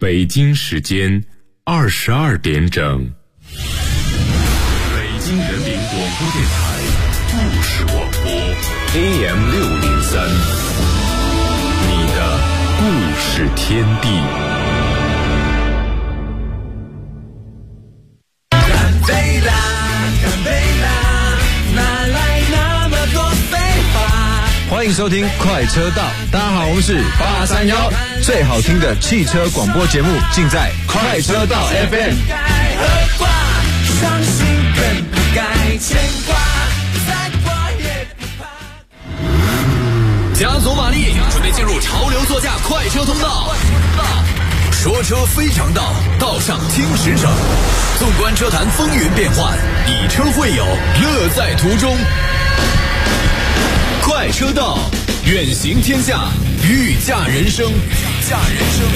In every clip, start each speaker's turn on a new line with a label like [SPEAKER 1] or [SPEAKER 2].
[SPEAKER 1] 北京时间22点整。北京人民广播电台故事广播 AM603， 你的故事天地。
[SPEAKER 2] 干杯啦，干杯啦，哪来那么多废话？
[SPEAKER 3] 欢迎收听快车道，大家好，我们是831，最好听的汽车广播节目尽在快车道 FM。
[SPEAKER 2] 该何挂，伤心更不该牵挂，再挂也不怕。
[SPEAKER 4] 加足马力，准备进入潮流座驾快车通道。说车非常道，道上听驰骋。纵观车坛风云变幻，以车会友，乐在途中。快车道，远行天下，御驾人生。御驾人生。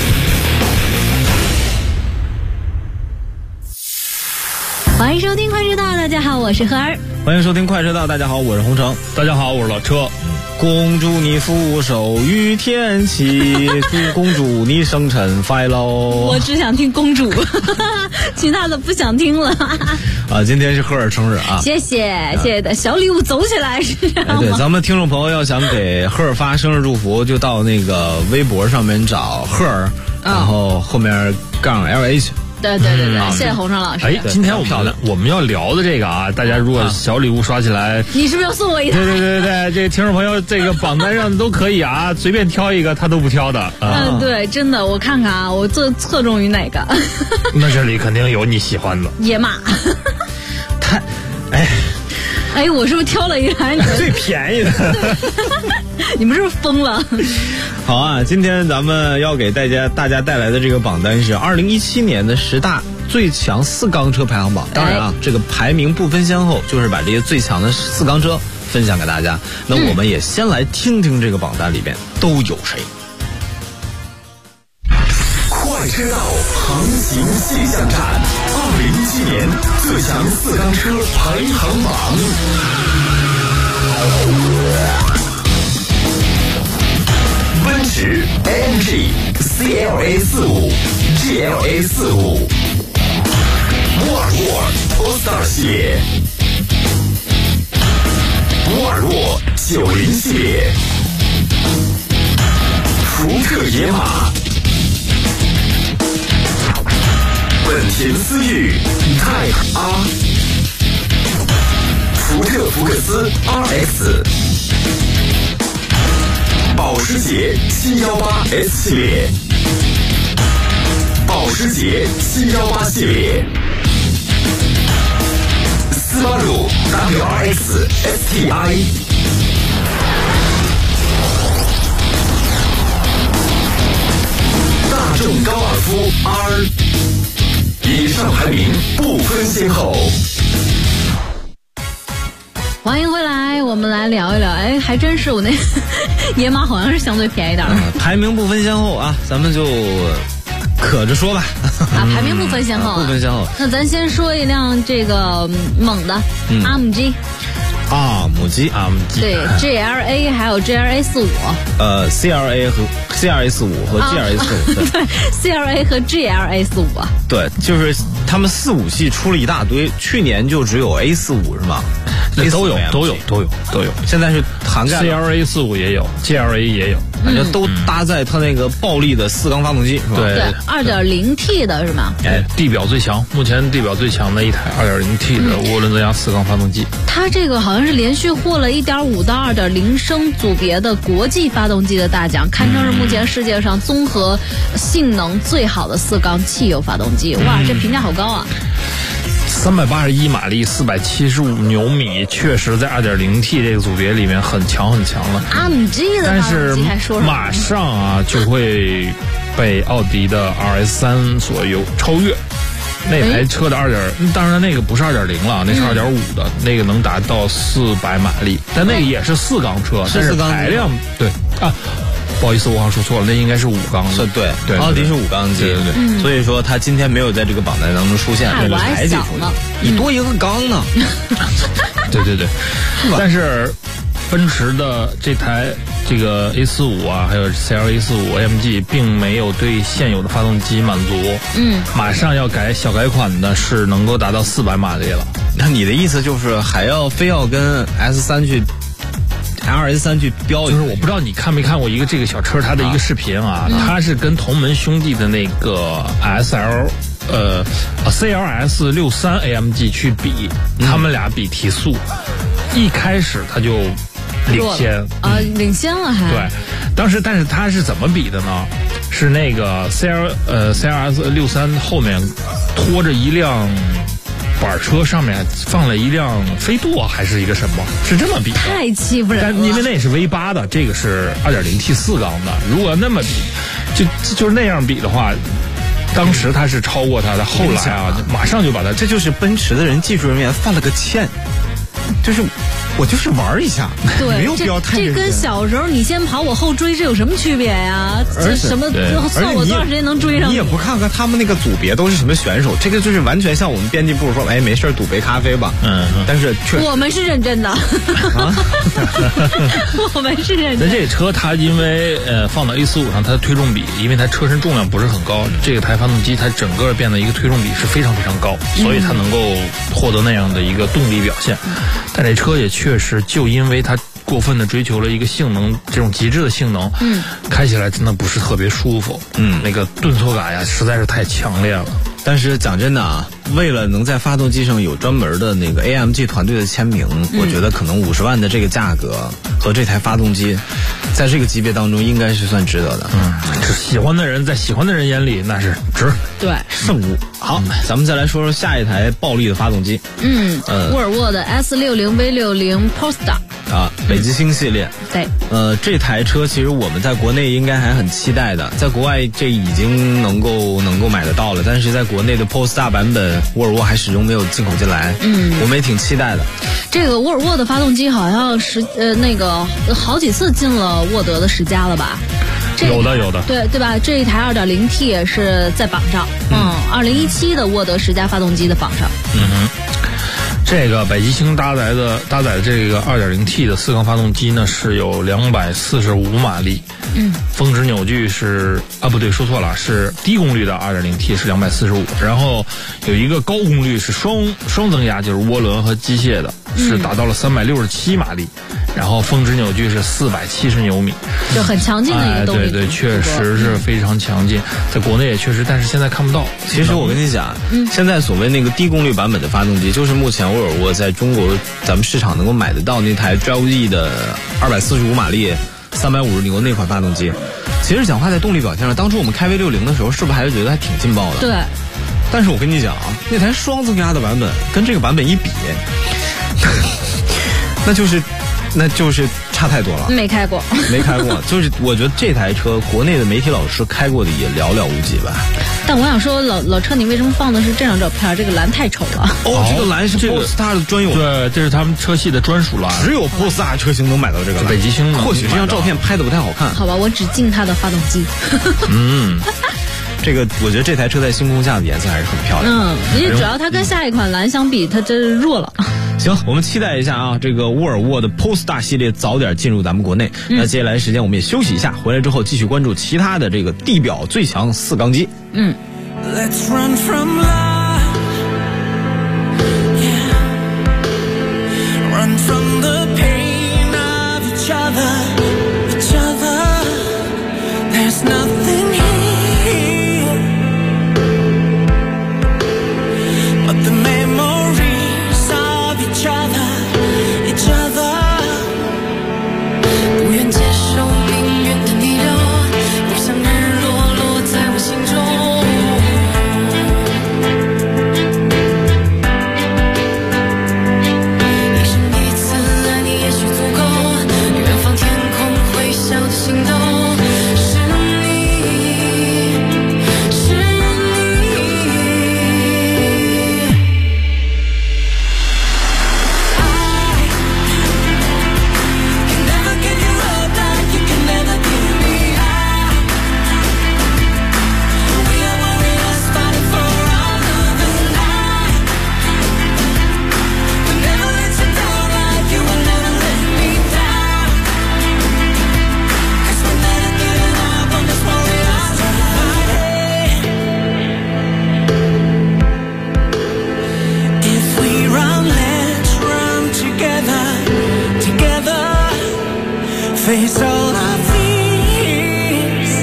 [SPEAKER 5] 欢迎收听快车道，大家好，我是何儿。
[SPEAKER 3] 欢迎收听快车道，大家好，我是洪城。
[SPEAKER 6] 大家好，我是老车。
[SPEAKER 3] 恭祝你福寿与天齐，祝公主你生辰快乐。
[SPEAKER 5] 我只想听公主，其他的不想听了。
[SPEAKER 3] 今天是赫尔生日啊！
[SPEAKER 5] 谢谢谢谢的小礼物走起来是这样吗？
[SPEAKER 3] 对，咱们听众朋友要想给赫尔发生日祝福，就到那个微博上面找赫尔，然后后面杠 LH。
[SPEAKER 5] 对对对对，谢谢洪城老师。
[SPEAKER 6] 哎，今天我们要聊的这个啊，大家如果小礼物刷起来，
[SPEAKER 5] 你是不是要送我一台？
[SPEAKER 6] 对对对对，这听众朋友这个榜单上都可以啊，随便挑一个他都不挑的。
[SPEAKER 5] 对，真的，我看看啊，我最侧重于哪个？
[SPEAKER 6] 那这里肯定有你喜欢的。
[SPEAKER 5] 野马。哎，我是不是挑了一台
[SPEAKER 6] 最便宜的？
[SPEAKER 5] 你们是不是疯了？
[SPEAKER 3] 好啊，今天咱们要给大家带来的这个榜单是2017年的10大最强4缸车排行榜。当然啊，这个排名不分先后，就是把这些最强的4缸车分享给大家。那我们也先来听听这个榜单里边都有谁。
[SPEAKER 4] 快车道航行气象站，2017年最强4缸车排行榜。奔驰 AMG CLA 45 GLA 45，沃尔沃 Polestar 系列，沃尔沃90系列，福特野马，本田思域 Type R， 福特福克斯 RX， 保时捷718 S 系列，保时捷718系列，斯巴鲁 WRX STI， 大众高尔夫 R。以上排名不分先后。
[SPEAKER 5] 欢迎回来，我们来聊一聊。哎，还真是我那野马好像是相对便宜点的。
[SPEAKER 3] 排名不分先后啊，咱们就可着说吧。
[SPEAKER 5] 排名不分先后啊，
[SPEAKER 3] 不分先后。
[SPEAKER 5] 那咱先说一辆这个猛的阿姆机。
[SPEAKER 3] 阿姆机，
[SPEAKER 5] 对 GLA 还有 GLA 45。
[SPEAKER 3] CLA 和 CLA 45和 GLA 45。
[SPEAKER 5] 对 CLA 和 GLA 45啊。
[SPEAKER 3] 对，就是他们45系出了一大堆，去年就只有 A45是吗？
[SPEAKER 6] 都有。
[SPEAKER 3] 现在是涵盖
[SPEAKER 6] CLA 45也有 ，GLA 也有，
[SPEAKER 3] 反正都搭载它那个暴力的4缸发动机是吧？
[SPEAKER 6] 对
[SPEAKER 5] ，2.0T 的是吗？
[SPEAKER 6] 地表最强，目前地表最强的一台2.0T 的涡轮增压4缸发动机。
[SPEAKER 5] 它这个好像是连续获了1.5到2.0升组别的国际发动机的大奖，堪称是目前世界上综合性能最好的4缸汽油发动机。哇，这评价好高啊
[SPEAKER 6] ！381马力，475牛米，确实在 2.0T 这个组别里面很强了。
[SPEAKER 5] 阿姆机的发动机还说什么？
[SPEAKER 6] 马上啊就会被奥迪的 RS3 所超越。那台车的当然那个不是2.0了，那是2.5的，那个能达到400马力，但那个也是4缸车，但是排量对啊。不好意思，我好像说错了，那应该是5缸的。
[SPEAKER 3] 对，奥迪是5缸机，对，所以说它今天没有在这个榜单当中出现，
[SPEAKER 5] 我还想呢，
[SPEAKER 3] 你多一个缸呢。
[SPEAKER 6] 对，但是奔驰的这台这个 A45啊，还有 CL-A45 AMG 并没有对现有的发动机满足，马上要小改款的是能够达到400马力了。
[SPEAKER 3] 那你的意思就是非要跟 S3 去 LS3 去标？
[SPEAKER 6] 就是我不知道你看没看过这个小车它的一个视频啊，它是跟同门兄弟的那个 CLS 63 AMG 去比，他们俩比提速，一开始他就领先
[SPEAKER 5] 领先了还。
[SPEAKER 6] 对，但是他是怎么比的呢？是那个 CLS 63后面拖着一辆板车，上面放了一辆飞度还是一个什么？是这么比的？
[SPEAKER 5] 太欺负人了。
[SPEAKER 6] 但因为那也是 V8 的，这个是 2.0T 4缸的，如果那么比，就是那样比的话。当时他是超过他的，后来啊，马上就把他，
[SPEAKER 3] 这就是奔驰的人技术人员犯了个欠，就是我就是玩一下，
[SPEAKER 5] 对，
[SPEAKER 3] 没有必要太认真。
[SPEAKER 5] 这跟小时候你先跑我后追，这有什么区别呀？这什么算我多长时间能追上
[SPEAKER 3] 你也不看看他们那个组别都是什么选手，这个就是完全像我们编辑部说，哎，没事赌杯咖啡吧。但是确实
[SPEAKER 5] 我们是认真的。我们是认真。
[SPEAKER 6] 那这车它因为放到 A45 上，它的推重比，因为它车身重量不是很高，这个台发动机它整个变得一个推重比是非常非常高，所以它能够获得那样的一个动力表现。但这车也确实就因为它过分的追求了一个性能，这种极致的性能，开起来真的不是特别舒服，那个顿挫感呀实在是太强烈了。
[SPEAKER 3] 但是讲真的啊，为了能在发动机上有专门的那个 AMG 团队的签名，我觉得可能50万的这个价格和这台发动机，在这个级别当中应该是算值得的。
[SPEAKER 6] 喜欢的人在喜欢的人眼里那是值，
[SPEAKER 5] 对，
[SPEAKER 3] 圣物。好，咱们再来说说下一台暴力的发动机。
[SPEAKER 5] 沃尔沃的 S60 V60 Polestar
[SPEAKER 3] 啊，北极星系列。
[SPEAKER 5] 对，
[SPEAKER 3] 这台车其实我们在国内应该还很期待的，在国外这已经能够买得到了，但是在国内的 Polestar 版本，沃尔沃还始终没有进口进来。我们也挺期待的。
[SPEAKER 5] 这个沃尔沃的发动机好像那个好几次进了沃德的10佳了吧？
[SPEAKER 6] 有的，
[SPEAKER 5] 对吧？这一台 2.0T 也是在榜上，2017的沃德10佳发动机的榜上。
[SPEAKER 6] 这个北极星搭载的这个 2.0T 的4缸发动机呢，是有245马力。峰值扭矩是不对，说错了，是低功率的 2.0T 是245，然后有一个高功率是双增压，就是涡轮和机械的，是达到了367马力，然后峰值扭矩是470牛米，
[SPEAKER 5] 就很强劲的一个动力。
[SPEAKER 6] 对，确实是非常强劲，在国内也确实，但是现在看不到。
[SPEAKER 3] 其实我跟你讲，现在所谓那个低功率版本的发动机，就是目前沃尔沃在中国咱们市场能够买得到那台 Drive E 的245马力350牛那款发动机。其实讲话在动力表现上，当初我们开 V60的时候，是不是还是觉得还挺劲爆的？
[SPEAKER 5] 对。
[SPEAKER 3] 但是我跟你讲啊，那台双增压的版本跟这个版本一比，那就是差太多了。
[SPEAKER 5] 没开过，
[SPEAKER 3] 就是我觉得这台车国内的媒体老师开过的也寥寥无几吧。
[SPEAKER 5] 但我想说，老车，你为什么放的是这张照片？这个蓝太丑了。
[SPEAKER 3] 这个蓝是 Polestar 的专有，
[SPEAKER 6] 对，这是他们车系的专属蓝，
[SPEAKER 3] 只有 Polestar 车型能买到这个蓝。
[SPEAKER 6] 北极星
[SPEAKER 3] 或许这张照片拍的不太好看。
[SPEAKER 5] 好吧，我只敬它的发动机。
[SPEAKER 3] 这个我觉得这台车在星空下的颜色还是很漂亮。
[SPEAKER 5] 因为主要它跟下一款蓝相比，它真是弱了。
[SPEAKER 3] 行，我们期待一下啊，这个沃尔沃的 Polestar 系列早点进入咱们国内。那接下来时间我们也休息一下，回来之后继续关注其他的这个地表最强4缸机。
[SPEAKER 2] Let's run from love, yeah. Run from the pain of each other. There's nothing here but the memories of each other. 不愿接受命运的逆流，不想日落落在我心中。 face all our fears,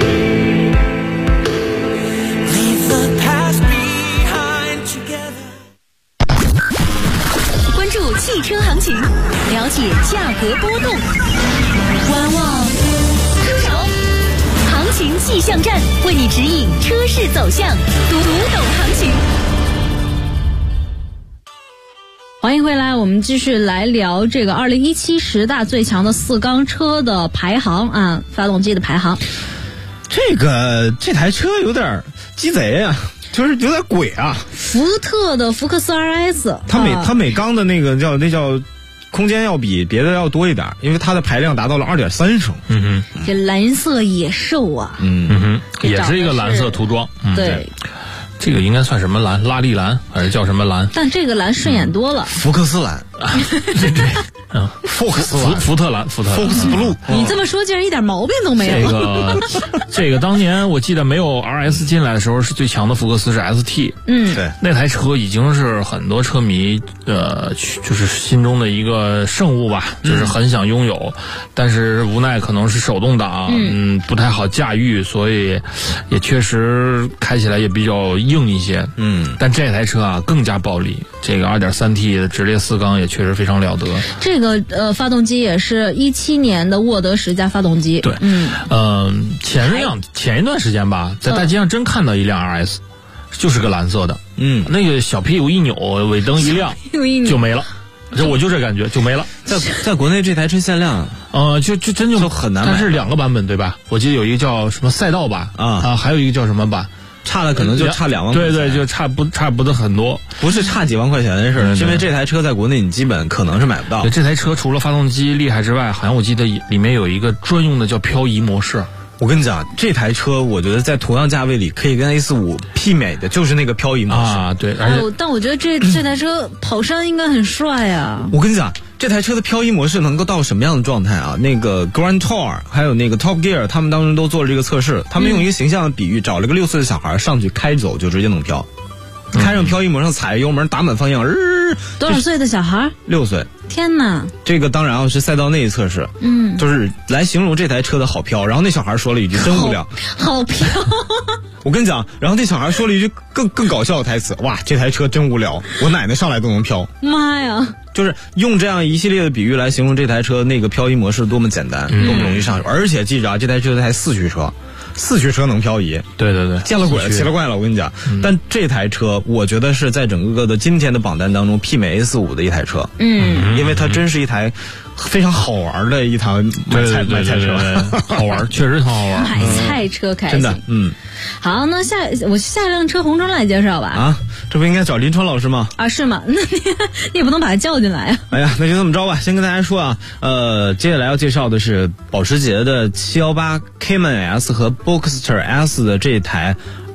[SPEAKER 2] leave the past behind together.
[SPEAKER 7] 关注汽车行情，了解价格波动，观望出手，行情气象站为你指引车市走向，读懂行情。
[SPEAKER 5] 欢迎回来，我们继续来聊这个201710大最强的4缸车的排行啊，发动机的排行。
[SPEAKER 3] 这台车有点鸡贼啊，就是有点鬼啊。
[SPEAKER 5] 福特的福克斯 RS，
[SPEAKER 3] 它每缸的那叫空间要比别的要多一点，因为它的排量达到了2.3升。
[SPEAKER 5] 这蓝色野兽啊，
[SPEAKER 6] 也是一个蓝色涂装。
[SPEAKER 5] 对。
[SPEAKER 6] 这个应该算什么蓝？拉力蓝还是叫什么蓝？
[SPEAKER 5] 但这个蓝顺眼多了。
[SPEAKER 3] 福克斯蓝，
[SPEAKER 6] 福特蓝
[SPEAKER 3] ，Fox Blue。
[SPEAKER 5] 你这么说，竟然一点毛病都没有。
[SPEAKER 6] 这个当年我记得没有 RS 进来的时候，是最强的福克斯是 ST。
[SPEAKER 3] 对，
[SPEAKER 6] 那台车已经是很多车迷就是心中的一个圣物吧，就是很想拥有，但是无奈可能是手动挡，不太好驾驭，所以也确实开起来也比较硬一些。但这台车啊更加暴力，这个 2.3T 的直列4缸也确实非常了得。
[SPEAKER 5] 这个发动机也是17年的沃德10加发动机。
[SPEAKER 6] 对，前一段时间吧，在大街上真看到一辆 RS，就是个蓝色的，那个小屁股一扭，尾灯一亮就没了。我就这感觉就没了。
[SPEAKER 3] 在国内这台车限量，
[SPEAKER 6] 就真就
[SPEAKER 3] 很难买。
[SPEAKER 6] 它是2个版本对吧？我记得有一个叫什么赛道版还有一个叫什么版？
[SPEAKER 3] 差了可能就差2万块钱。
[SPEAKER 6] 对，就差不得很多，
[SPEAKER 3] 不是差几万块钱的事儿，因为这台车在国内你基本可能是买不到。
[SPEAKER 6] 这台车除了发动机厉害之外，好像我记得里面有一个专用的叫漂移模式。
[SPEAKER 3] 我跟你讲，这台车我觉得在同样价位里可以跟 A45 媲美的就是那个漂移模式
[SPEAKER 6] 啊，对。
[SPEAKER 5] 但我觉得这台车跑山应该很帅啊。
[SPEAKER 3] 我跟你讲，这台车的漂移模式能够到什么样的状态啊？那个 Grand Tour 还有那个 Top Gear 他们当时都做了这个测试，他们用一个形象的比喻，找了个6岁的小孩上去开走就直接能飘，开上漂移模上踩油门打满方向，
[SPEAKER 5] 多少岁的小孩
[SPEAKER 3] ？6岁。
[SPEAKER 5] 天哪！
[SPEAKER 3] 这个当然是赛道内测试，就是来形容这台车的好飘。然后那小孩说了一句真无聊，
[SPEAKER 5] 好飘。
[SPEAKER 3] 我跟你讲，然后那小孩说了一句更搞笑的台词，哇，这台车真无聊，我奶奶上来都能飘。
[SPEAKER 5] 妈呀！
[SPEAKER 3] 就是用这样一系列的比喻来形容这台车那个漂移模式多么简单，多么容易上手。而且记着啊，这台车是台4驱车。4驱车能漂移，
[SPEAKER 6] 对，
[SPEAKER 3] 见了鬼了，奇了怪了，我跟你讲。但这台车，我觉得是在整个的今天的榜单当中媲美 A45 的一台车。因为它真是一台非常好玩的一台买菜车，
[SPEAKER 6] 好玩，确实很好玩。
[SPEAKER 5] 买菜车开心，
[SPEAKER 3] 真的，
[SPEAKER 5] 好，那我下一辆车红装来介绍吧。
[SPEAKER 3] 啊，这不应该找林川老师吗？
[SPEAKER 5] 啊，是吗？那你也不能把他叫进来啊。
[SPEAKER 3] 哎呀，那就这么着吧。先跟大家说啊，接下来要介绍的是保时捷的718 Cayman S 和 Boxster S 的这台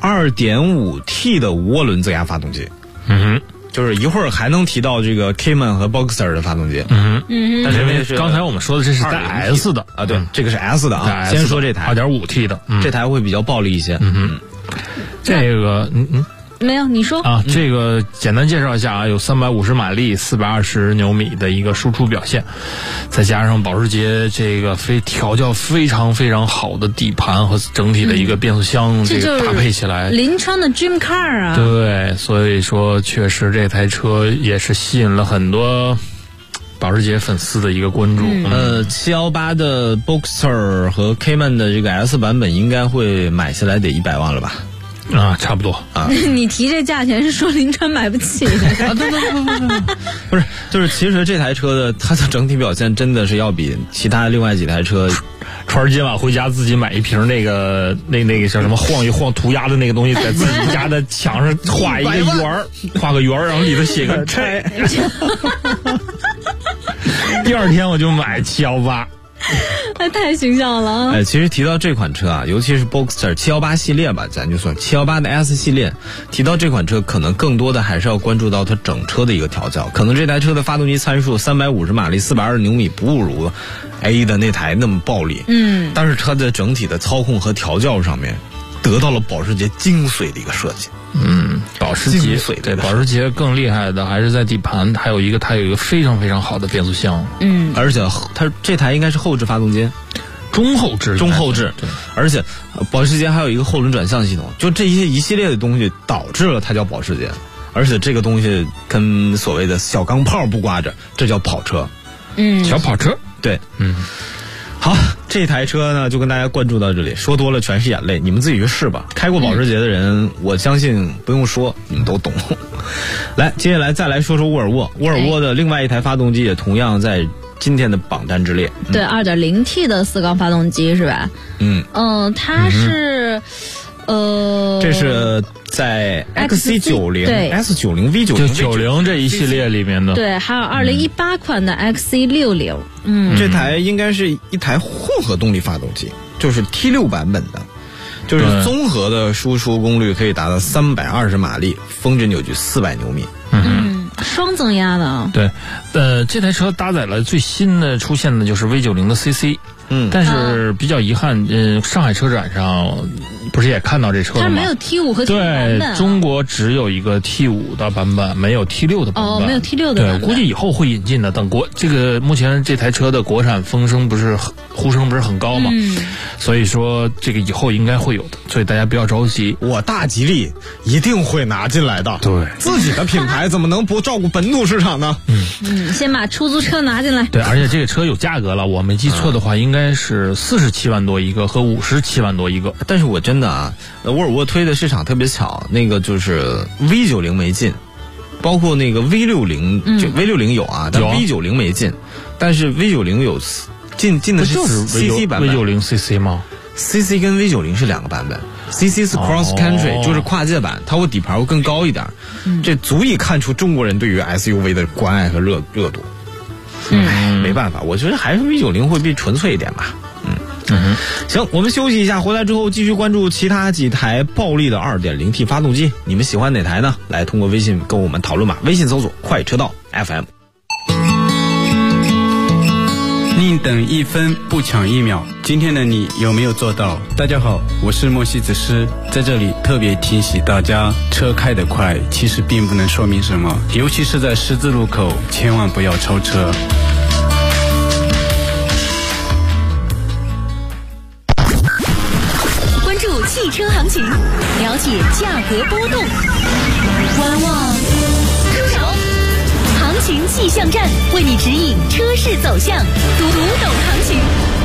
[SPEAKER 3] 2.5T 的涡轮增压发动机。就是一会儿还能提到这个 Cayman 和 Boxster 的发动机。但是因为
[SPEAKER 6] 刚才我们说的这是带 S 的
[SPEAKER 3] 啊，对，这个是 S 的啊。先说这台
[SPEAKER 6] 2.5T 的，
[SPEAKER 3] 这台会比较暴力一些。
[SPEAKER 6] 这个
[SPEAKER 5] 没有，你说
[SPEAKER 6] 啊，这个简单介绍一下啊，有350马力、420牛米的一个输出表现，再加上保时捷这个调教非常非常好的底盘和整体的一个变速箱，这个搭配起来，
[SPEAKER 5] 林川的 Dream Car 啊。
[SPEAKER 6] 对，所以说确实这台车也是吸引了很多保时捷粉丝的一个关注。
[SPEAKER 3] 718的 Boxster 和 Cayman 的这个 S 版本应该会买下来得100万了吧？
[SPEAKER 6] 啊，差不多啊。
[SPEAKER 5] 你提这价钱是说林川买不起的？
[SPEAKER 3] 不是，就是其实这台车的它的整体表现真的是要比其他另外几台车。
[SPEAKER 6] 穿今晚回家自己买一瓶那个叫什么晃一晃涂鸦的那个东西，在自己家的墙上画一个圆，画个圆，然后里头写个拆。第2天我就买718。
[SPEAKER 5] 太形象了。
[SPEAKER 3] 其实提到这款车啊，尤其是 Boxster 718系列吧，咱就算718的 S 系列，提到这款车可能更多的还是要关注到它整车的一个调教。可能这台车的发动机参数350马力、420牛米不如 A 的那台那么暴力，但是它的整体的操控和调教上面得到了保时捷精髓的一个设计。
[SPEAKER 6] 保时捷
[SPEAKER 3] 精髓
[SPEAKER 6] 对，保时捷更厉害的还是在底盘，它有一个非常非常好的变速箱，
[SPEAKER 3] 而且它这台应该是后置发动机，
[SPEAKER 6] 中后置，
[SPEAKER 3] 对，而且保时捷还有一个后轮转向系统，就这一系列的东西导致了它叫保时捷，而且这个东西跟所谓的小钢炮不挂着，这叫跑车，
[SPEAKER 6] 小跑车，
[SPEAKER 3] 对，好，这台车呢就跟大家关注到这里，说多了全是眼泪，你们自己去试吧。开过保时捷的人，我相信不用说，你们都懂。来，接下来再来说说沃尔沃，沃尔沃的另外一台发动机也同样在今天的榜单之列。
[SPEAKER 5] 对，2.0T 的4缸发动机是吧？它是。
[SPEAKER 3] 这是在 XC90、
[SPEAKER 5] 对
[SPEAKER 3] S90、V90
[SPEAKER 6] 就90这一系列里面的。
[SPEAKER 5] 对，还有2018款的 XC60。
[SPEAKER 3] 这台应该是一台混合动力发动机，就是 T6 版本的，就是综合的输出功率可以达到320马力，峰值扭矩400牛米。
[SPEAKER 5] 双增压的啊。
[SPEAKER 6] 对，这台车搭载了最新的出现的就是 V90 的 CC。但是比较遗憾，上海车展上不是也看到这车了吗？
[SPEAKER 5] 它没有 T5 和 T6 版本。
[SPEAKER 6] 对，中国只有一个 T5 的版本，没有 T6 的版本。
[SPEAKER 5] 没有 T6 的版本。
[SPEAKER 6] 对，估计以后会引进的。等这个目前这台车的国产呼声不是很高嘛？所以说这个以后应该会有的，所以大家不要着急。
[SPEAKER 3] 我大吉利一定会拿进来的。
[SPEAKER 6] 对，
[SPEAKER 3] 自己的品牌怎么能不照顾本土市场呢？
[SPEAKER 5] 先把出租车拿进来。
[SPEAKER 6] 对，而且这个车有价格了，我没记错的话，应该是47万多一个和57万多一个。
[SPEAKER 3] 但是我真的沃尔沃推的市场特别巧，那个就是 V90 没进，包括那个 V60，就 V60 有啊，但 V90 没进，但是 V90 有进的是 CC 版本。
[SPEAKER 6] V90 CC 吗
[SPEAKER 3] ？CC 跟 V90 是两个版本。CC 是 Cross Country，就是跨界版，它会底盘会更高一点，这足以看出中国人对于 SUV 的关爱和热度。没办法，我觉得还是 V90 会比纯粹一点吧。行，我们休息一下，回来之后继续关注其他几台暴力的 2.0T 发动机，你们喜欢哪台呢？来通过微信跟我们讨论吧，微信搜索快车道 FM。
[SPEAKER 8] 宁等1分不抢1秒，今天的你有没有做到？大家好，我是莫西子诗，在这里特别提醒大家，车开得快其实并不能说明什么，尤其是在十字路口，千万不要超车。
[SPEAKER 7] 关注汽车行情，了解价格波动，观望出手。行情气象站为你指引车市走向，读懂行情。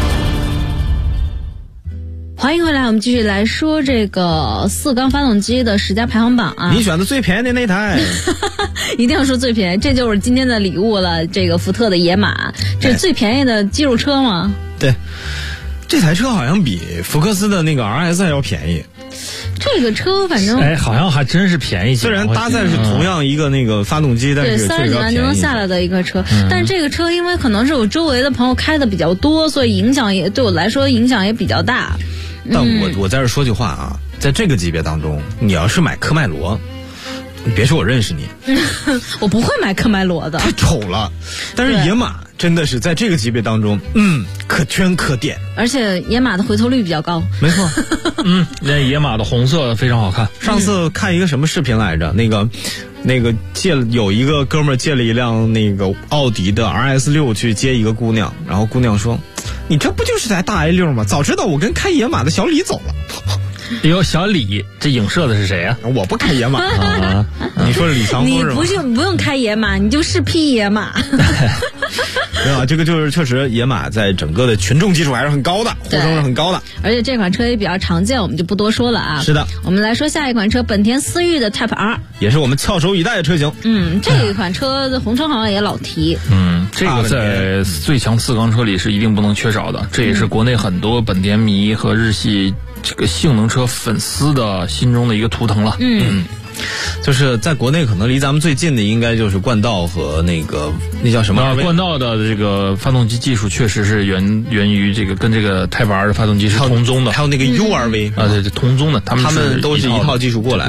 [SPEAKER 5] 欢迎回来，我们继续来说这个4缸发动机的10佳排行榜啊。
[SPEAKER 3] 你选的最便宜的那台，
[SPEAKER 5] 一定要说最便宜，这就是今天的礼物了。这个福特的野马，这是最便宜的肌肉车吗？
[SPEAKER 3] 对，这台车好像比福克斯的那个 RS 还要便宜。
[SPEAKER 5] 这个车反正
[SPEAKER 6] 好像还真是便宜。
[SPEAKER 3] 虽然搭载是同样一个那个发动机，但是
[SPEAKER 5] 对30几万就能下来的一个车，但是这个车因为可能是我周围的朋友开的比较多，所以影响也对我来说影响也比较大。
[SPEAKER 3] 但我在这说句话啊，在这个级别当中，你要是买科迈罗，你别说我认识你，
[SPEAKER 5] 我不会买科迈罗的，
[SPEAKER 3] 太丑了。但是野马真的是在这个级别当中，可圈可点，
[SPEAKER 5] 而且野马的回头率比较高。
[SPEAKER 3] 没错，
[SPEAKER 6] 那野马的红色非常好看。
[SPEAKER 3] 上次看一个什么视频来着？那个有一个哥们儿借了一辆那个奥迪的 RS6 去接一个姑娘，然后姑娘说：“你这不就是台大 A6 吗？早知道我跟开野马的小李走了。”
[SPEAKER 6] 有小李，这影射的是谁啊？
[SPEAKER 3] 我不开野马啊！你说李长风是吗？
[SPEAKER 5] 你不用开野马，你就是匹野马。
[SPEAKER 3] 没有啊，这个就是确实野马在整个的群众基础还是很高的，呼声是很高的。
[SPEAKER 5] 而且这款车也比较常见，我们就不多说了啊。
[SPEAKER 3] 是的，
[SPEAKER 5] 我们来说下一款车，本田思域的 Type R，
[SPEAKER 3] 也是我们翘首以待的车型。
[SPEAKER 5] 这一款车的红车好像也老提。
[SPEAKER 6] 这个在最强4缸车里是一定不能缺少的，这也是国内很多本田迷和日系这个性能车粉丝的心中的一个图腾了。
[SPEAKER 3] 就是在国内可能离咱们最近的应该就是冠道和那叫什么？
[SPEAKER 6] 冠道的这个发动机技术确实是源于这个跟这个Type R的发动机是同宗的，
[SPEAKER 3] 还有那个 URV
[SPEAKER 6] 对，同宗的，他们
[SPEAKER 3] 都是一套技术过来的。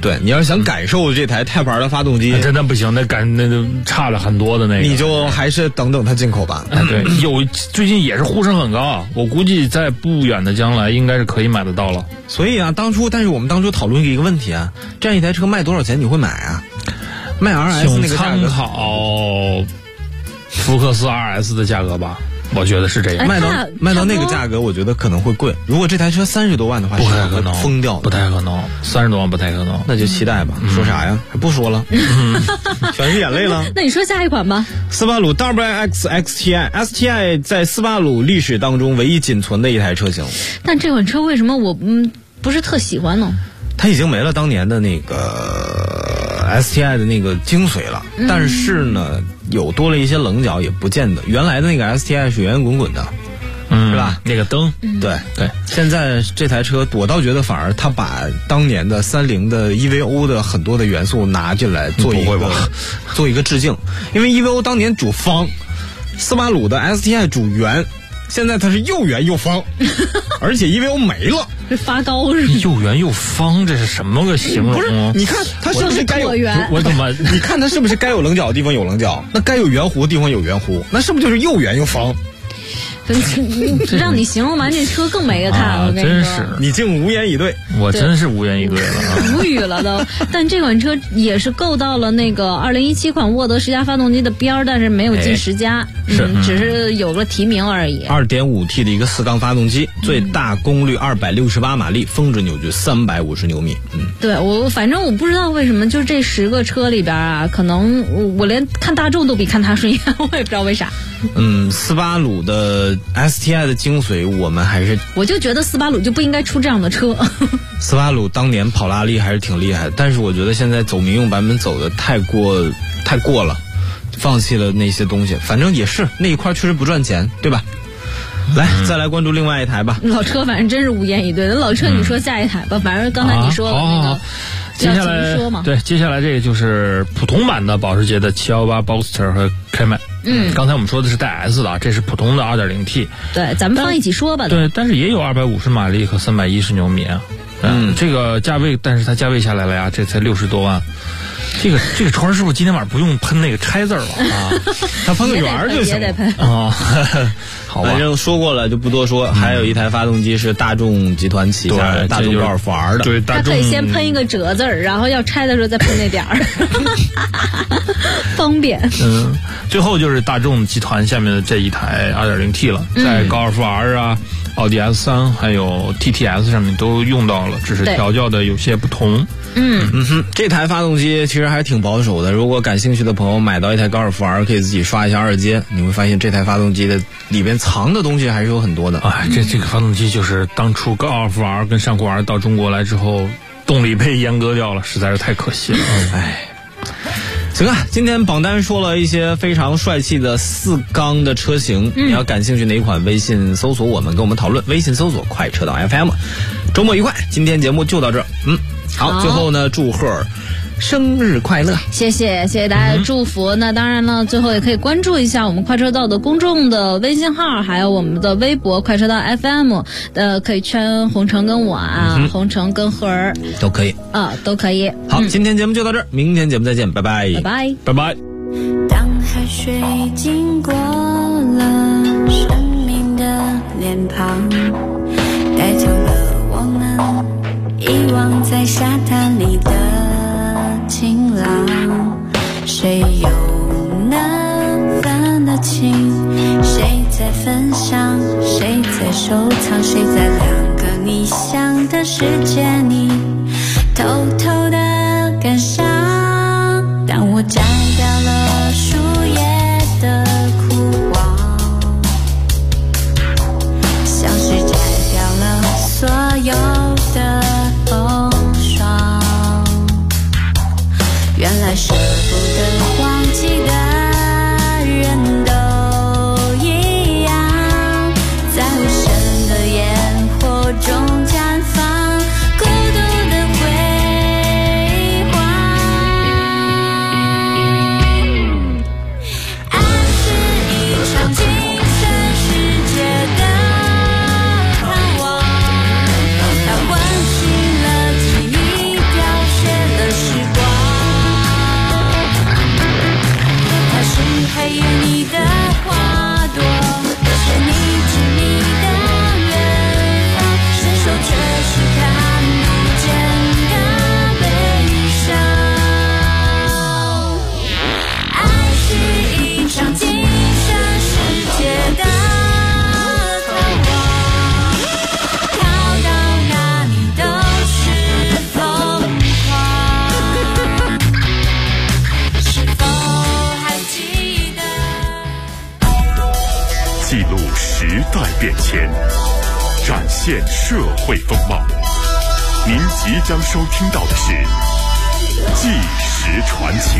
[SPEAKER 3] 对，你要想感受这台泰牌的发动机，
[SPEAKER 6] 真的不行，那就差了很多的那个，
[SPEAKER 3] 你就还是等等它进口吧。
[SPEAKER 6] 对，最近也是呼声很高，我估计在不远的将来应该是可以买得到了。
[SPEAKER 3] 所以啊，但是我们当初讨论一个问题啊，这样一台车卖多少钱你会买啊？卖 RS 那个价格，
[SPEAKER 6] 请参考福克斯 RS 的价格吧。我觉得是这样，
[SPEAKER 3] 卖到那个价格，我觉得可能会贵。如果这台车30多万的话，
[SPEAKER 6] 不太可能，
[SPEAKER 3] 疯掉，
[SPEAKER 6] 不太可能，30多万不太可能，
[SPEAKER 3] 那就期待吧。说啥呀？还不说了，全是眼泪了。
[SPEAKER 5] 那你说下一款吧。
[SPEAKER 3] 斯巴鲁 WX XTI 在斯巴鲁历史当中唯一仅存的一台车型。
[SPEAKER 5] 但这款车为什么我不是特喜欢呢？
[SPEAKER 3] 它已经没了当年的那个 STI 的那个精髓了，但是呢，有多了一些棱角，也不见得。原来的那个 STI 是圆圆滚滚的，是吧？
[SPEAKER 6] 那个灯，
[SPEAKER 3] 对。现在这台车，我倒觉得反而它把当年的30的 EVO 的很多的元素拿进来做一个致敬，因为 EVO 当年主方，斯巴鲁的 STI 主圆。现在它是又圆又方，而且EVO没了，
[SPEAKER 5] 这发高是吗？
[SPEAKER 6] 又圆又方，这是什么个形容？
[SPEAKER 3] 不是，你看它是不是该有
[SPEAKER 6] 我怎么？
[SPEAKER 3] 你看它是不是该有棱角的地方有棱角？那该有圆弧的地方有圆弧，那是不是就是又圆又方？
[SPEAKER 5] 让你形容完这车更没得看，我跟你说，
[SPEAKER 3] 你竟无言以对，
[SPEAKER 6] 我真是无言以对了，
[SPEAKER 5] 无语了都。但这款车也是够到了那个2017款沃德10佳发动机的边儿，但是没有进10佳，只是有个提名而已。
[SPEAKER 3] 2.5T 的一个4缸发动机，最大功率268马力，峰值扭矩350牛米。
[SPEAKER 5] 对，反正我不知道为什么，就这10个车里边啊，可能我连看大众都比看它顺眼，我也不知道为啥。
[SPEAKER 3] 斯巴鲁的 STI 的精髓，我就
[SPEAKER 5] 觉得斯巴鲁就不应该出这样的车。
[SPEAKER 3] 斯巴鲁当年跑拉力还是挺厉害的，但是我觉得现在走民用版本走的太过了，放弃了那些东西。反正也是那一块确实不赚钱，对吧？来，再来关注另外一台吧。
[SPEAKER 5] 老车反正真是无言以对的。老车，你说下一台吧。反正刚才你说的那个。
[SPEAKER 6] 接下来这个就是普通版的保时捷的718 Boxster 和 Cayman。刚才我们说的是带 S 的啊，这是普通的 2.0T。
[SPEAKER 5] 对，咱们放一起说吧。
[SPEAKER 6] 对，但是也有250马力和310牛米啊。这个价位，但是它价位下来了呀，这才60多万。这个川师傅今天晚上不用喷那个拆字了啊，他喷个圆就行。
[SPEAKER 5] 也得喷
[SPEAKER 6] 啊，好吧。
[SPEAKER 3] 反正说过了就不多说。还有一台发动机是大众集团旗下的大众高尔夫 R 的，
[SPEAKER 6] 对，
[SPEAKER 5] 他可以先喷一个折字儿，然后要拆的时候再喷那点儿，方便。
[SPEAKER 6] 最后就是大众集团下面的这一台 2.0T 了，在高尔夫 R 啊、奥迪 S3 还有 TTS 上面都用到了，只是调教的有些不同。
[SPEAKER 3] 这台发动机其实还挺保守的。如果感兴趣的朋友买到一台高尔夫 R， 可以自己刷一下二阶，你会发现这台发动机的里边藏的东西还是有很多的。
[SPEAKER 6] 这个发动机就是当初高尔夫 R 跟上酷 R 到中国来之后，动力被阉割掉了，实在是太可惜了。
[SPEAKER 3] 行啊，今天榜单说了一些非常帅气的4缸的车型，你要感兴趣哪一款，微信搜索我们跟我们讨论，微信搜索快车道 FM。周末愉快，今天节目就到这儿。好，最后呢，祝贺生日快乐！
[SPEAKER 5] 谢谢大家的祝福。那当然了，最后也可以关注一下我们快车道的公众的微信号，还有我们的微博快车道 FM 可以圈红橙跟我啊，红橙跟赫儿
[SPEAKER 3] 都可以
[SPEAKER 5] 都可以。
[SPEAKER 3] 好，今天节目就到这儿，明天节目再见，拜拜，
[SPEAKER 5] 拜拜，
[SPEAKER 6] 拜拜。
[SPEAKER 9] 当海水经过了生命的脸庞，带走了我们遗忘在沙滩里的晴朗，谁又能分得清谁在分享，谁在收藏，谁在两个你想的世界里偷偷的感伤。当我摘掉了树叶的枯黄，像是摘掉了所有的风霜，原来舍不得忘记的人都一样，在无声的烟火中绽放，孤独的回
[SPEAKER 1] 时代变迁，展现社会风貌。您即将收听到的是《纪实传奇》。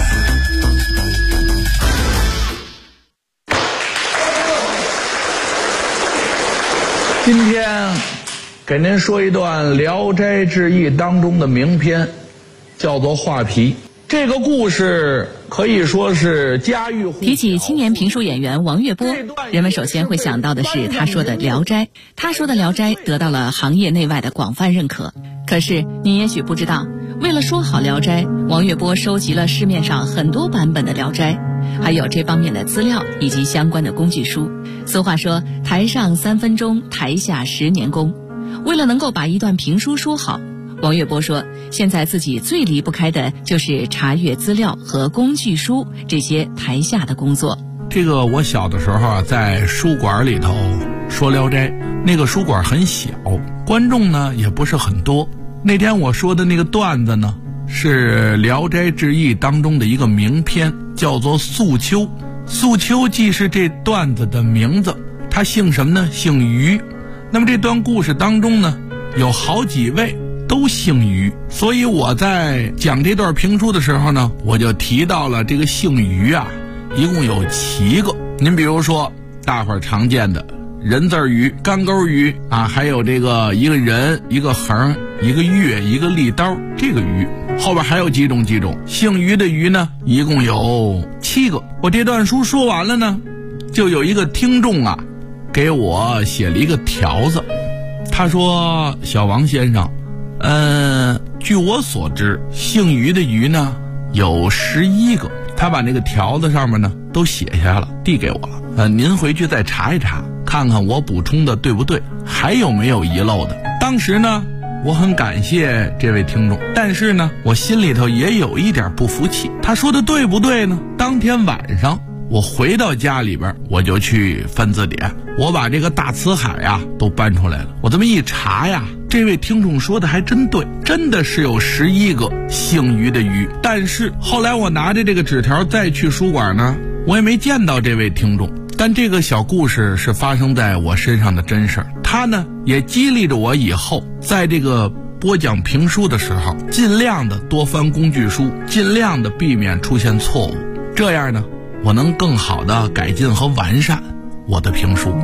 [SPEAKER 10] 今天给您说一段《聊斋志异》当中的名篇，叫做《画皮》。这个故事可以说是家喻户晓。
[SPEAKER 11] 提起青年评书演员王月波，人们首先会想到的是他说的《聊斋》。他说的《聊斋》得到了行业内外的广泛认可。可是您也许不知道，为了说好《聊斋》，王月波收集了市面上很多版本的《聊斋》，还有这方面的资料以及相关的工具书。俗话说，台上3分钟，台下10年功。为了能够把一段评书说好，王月波说，现在自己最离不开的就是查阅资料和工具书这些台下的工作。
[SPEAKER 10] 这个我小的时候啊，在书馆里头说《聊斋》，那个书馆很小，观众呢也不是很多。那天我说的那个段子呢，是《聊斋志异》当中的一个名篇，叫做《素秋》。素秋既是这段子的名字，他姓什么呢？姓于。那么这段故事当中呢，有好几位都姓于，所以我在讲这段评书的时候呢，我就提到了这个姓于啊，一共有7个。您比如说大伙儿常见的人字鱼、干钩鱼啊，还有这个一个人、一个横、一个月、一个利刀，这个鱼后边还有几种。姓于的鱼呢，一共有7个。我这段书说完了呢，就有一个听众啊给我写了一个条子，他说：小王先生，据我所知，姓于的于呢有11个。他把那个条子上面呢都写下了，递给我了。您回去再查一查，看看我补充的对不对，还有没有遗漏的。当时呢，我很感谢这位听众，但是呢，我心里头也有一点不服气。他说的对不对呢？当天晚上我回到家里边，我就去翻字典，我把这个大辞海呀都搬出来了。我这么一查呀，这位听众说的还真对，真的是有11个姓于的于。但是后来我拿着这个纸条再去书馆呢，我也没见到这位听众。但这个小故事是发生在我身上的真事儿，它呢也激励着我以后在这个播讲评书的时候，尽量的多翻工具书，尽量的避免出现错误，这样呢我能更好的改进和完善我的评书。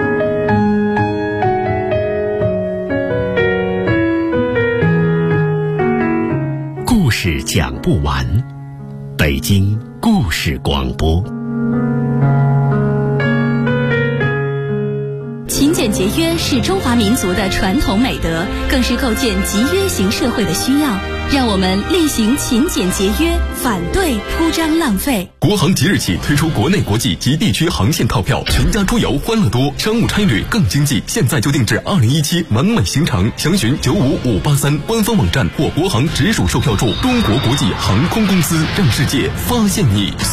[SPEAKER 12] 故事讲不完，北京故事广播。
[SPEAKER 7] 勤俭节约是中华民族的传统美德，更是构建集约型社会的需要。让我们厉行勤俭节约，反对铺张浪费。
[SPEAKER 13] 国航即日起推出国内、国际及地区航线套票，全家出游欢乐多，商务差旅更经济。现在就定制2017满满行程，详询95583官方网站或国航直属售票处。中国国际航空公司，让世界发现你。